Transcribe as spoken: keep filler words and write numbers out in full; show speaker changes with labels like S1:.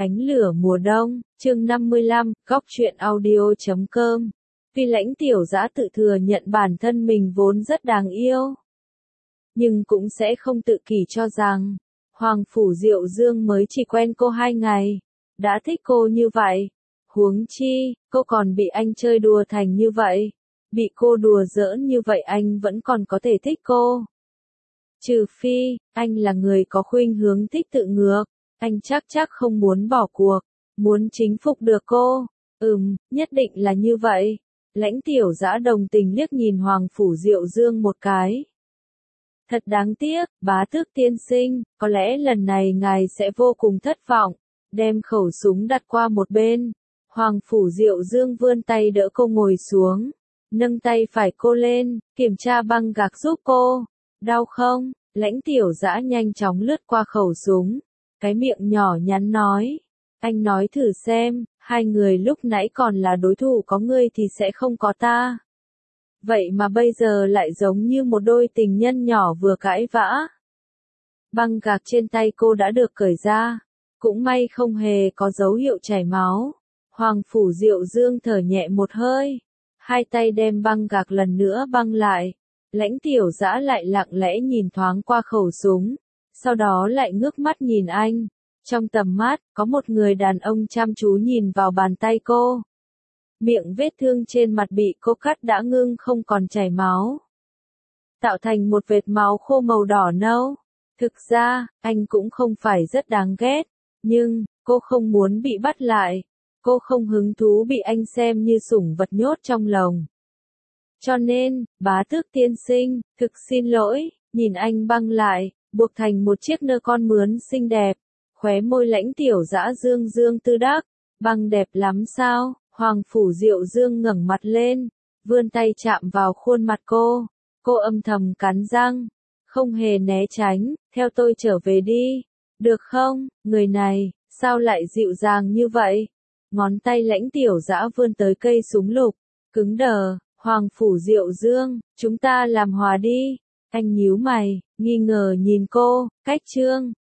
S1: Ánh lửa mùa đông, chương năm mươi lăm, góc truyện audio chấm com. Tuy Lãnh Tiểu Dã tự thừa nhận bản thân mình vốn rất đáng yêu, nhưng cũng sẽ không tự kỷ cho rằng, Hoàng Phủ Diệu Dương mới chỉ quen cô hai ngày, đã thích cô như vậy. Huống chi, cô còn bị anh chơi đùa thành như vậy. Bị cô đùa giỡn như vậy anh vẫn còn có thể thích cô. Trừ phi, anh là người có khuynh hướng thích tự ngược. Anh chắc chắc không muốn bỏ cuộc, muốn chính phục được cô. Ừm, nhất định là như vậy. Lãnh Tiểu Dã đồng tình liếc nhìn Hoàng Phủ Diệu Dương một cái. Thật đáng tiếc, bá tước tiên sinh, có lẽ lần này ngài sẽ vô cùng thất vọng. Đem khẩu súng đặt qua một bên. Hoàng Phủ Diệu Dương vươn tay đỡ cô ngồi xuống. Nâng tay phải cô lên, kiểm tra băng gạc giúp cô. Đau không? Lãnh Tiểu Dã nhanh chóng lướt qua khẩu súng. Cái miệng nhỏ nhắn nói. Anh nói thử xem, hai người lúc nãy còn là đối thủ, có ngươi thì sẽ không có ta. Vậy mà bây giờ lại giống như một đôi tình nhân nhỏ vừa cãi vã. Băng gạc trên tay cô đã được cởi ra. Cũng may không hề có dấu hiệu chảy máu. Hoàng Phủ Diệu Dương thở nhẹ một hơi. Hai tay đem băng gạc lần nữa băng lại. Lãnh Tiểu Dã lại lặng lẽ nhìn thoáng qua khẩu súng. Sau đó lại ngước mắt nhìn anh. Trong tầm mắt, có một người đàn ông chăm chú nhìn vào bàn tay cô. Miệng vết thương trên mặt bị cô cắt đã ngưng không còn chảy máu. Tạo thành một vệt máu khô màu đỏ nâu. Thực ra, anh cũng không phải rất đáng ghét. Nhưng, cô không muốn bị bắt lại. Cô không hứng thú bị anh xem như sủng vật nhốt trong lồng. Cho nên, bá tước tiên sinh, thực xin lỗi, nhìn anh băng lại, buộc thành một chiếc nơ con mướn xinh đẹp. Khóe môi Lãnh Tiểu Dã dương dương tư đắc, băng đẹp lắm sao? Hoàng Phủ Diệu Dương ngẩng mặt lên, vươn tay chạm vào khuôn mặt cô. Cô âm thầm cắn răng, không hề né tránh, theo tôi trở về đi. Được không? Người này, sao lại dịu dàng như vậy? Ngón tay Lãnh Tiểu Dã vươn tới cây súng lục, cứng đờ. Hoàng Phủ Diệu Dương, chúng ta làm hòa đi. Anh nhíu mày, nghi ngờ nhìn cô, cách chương.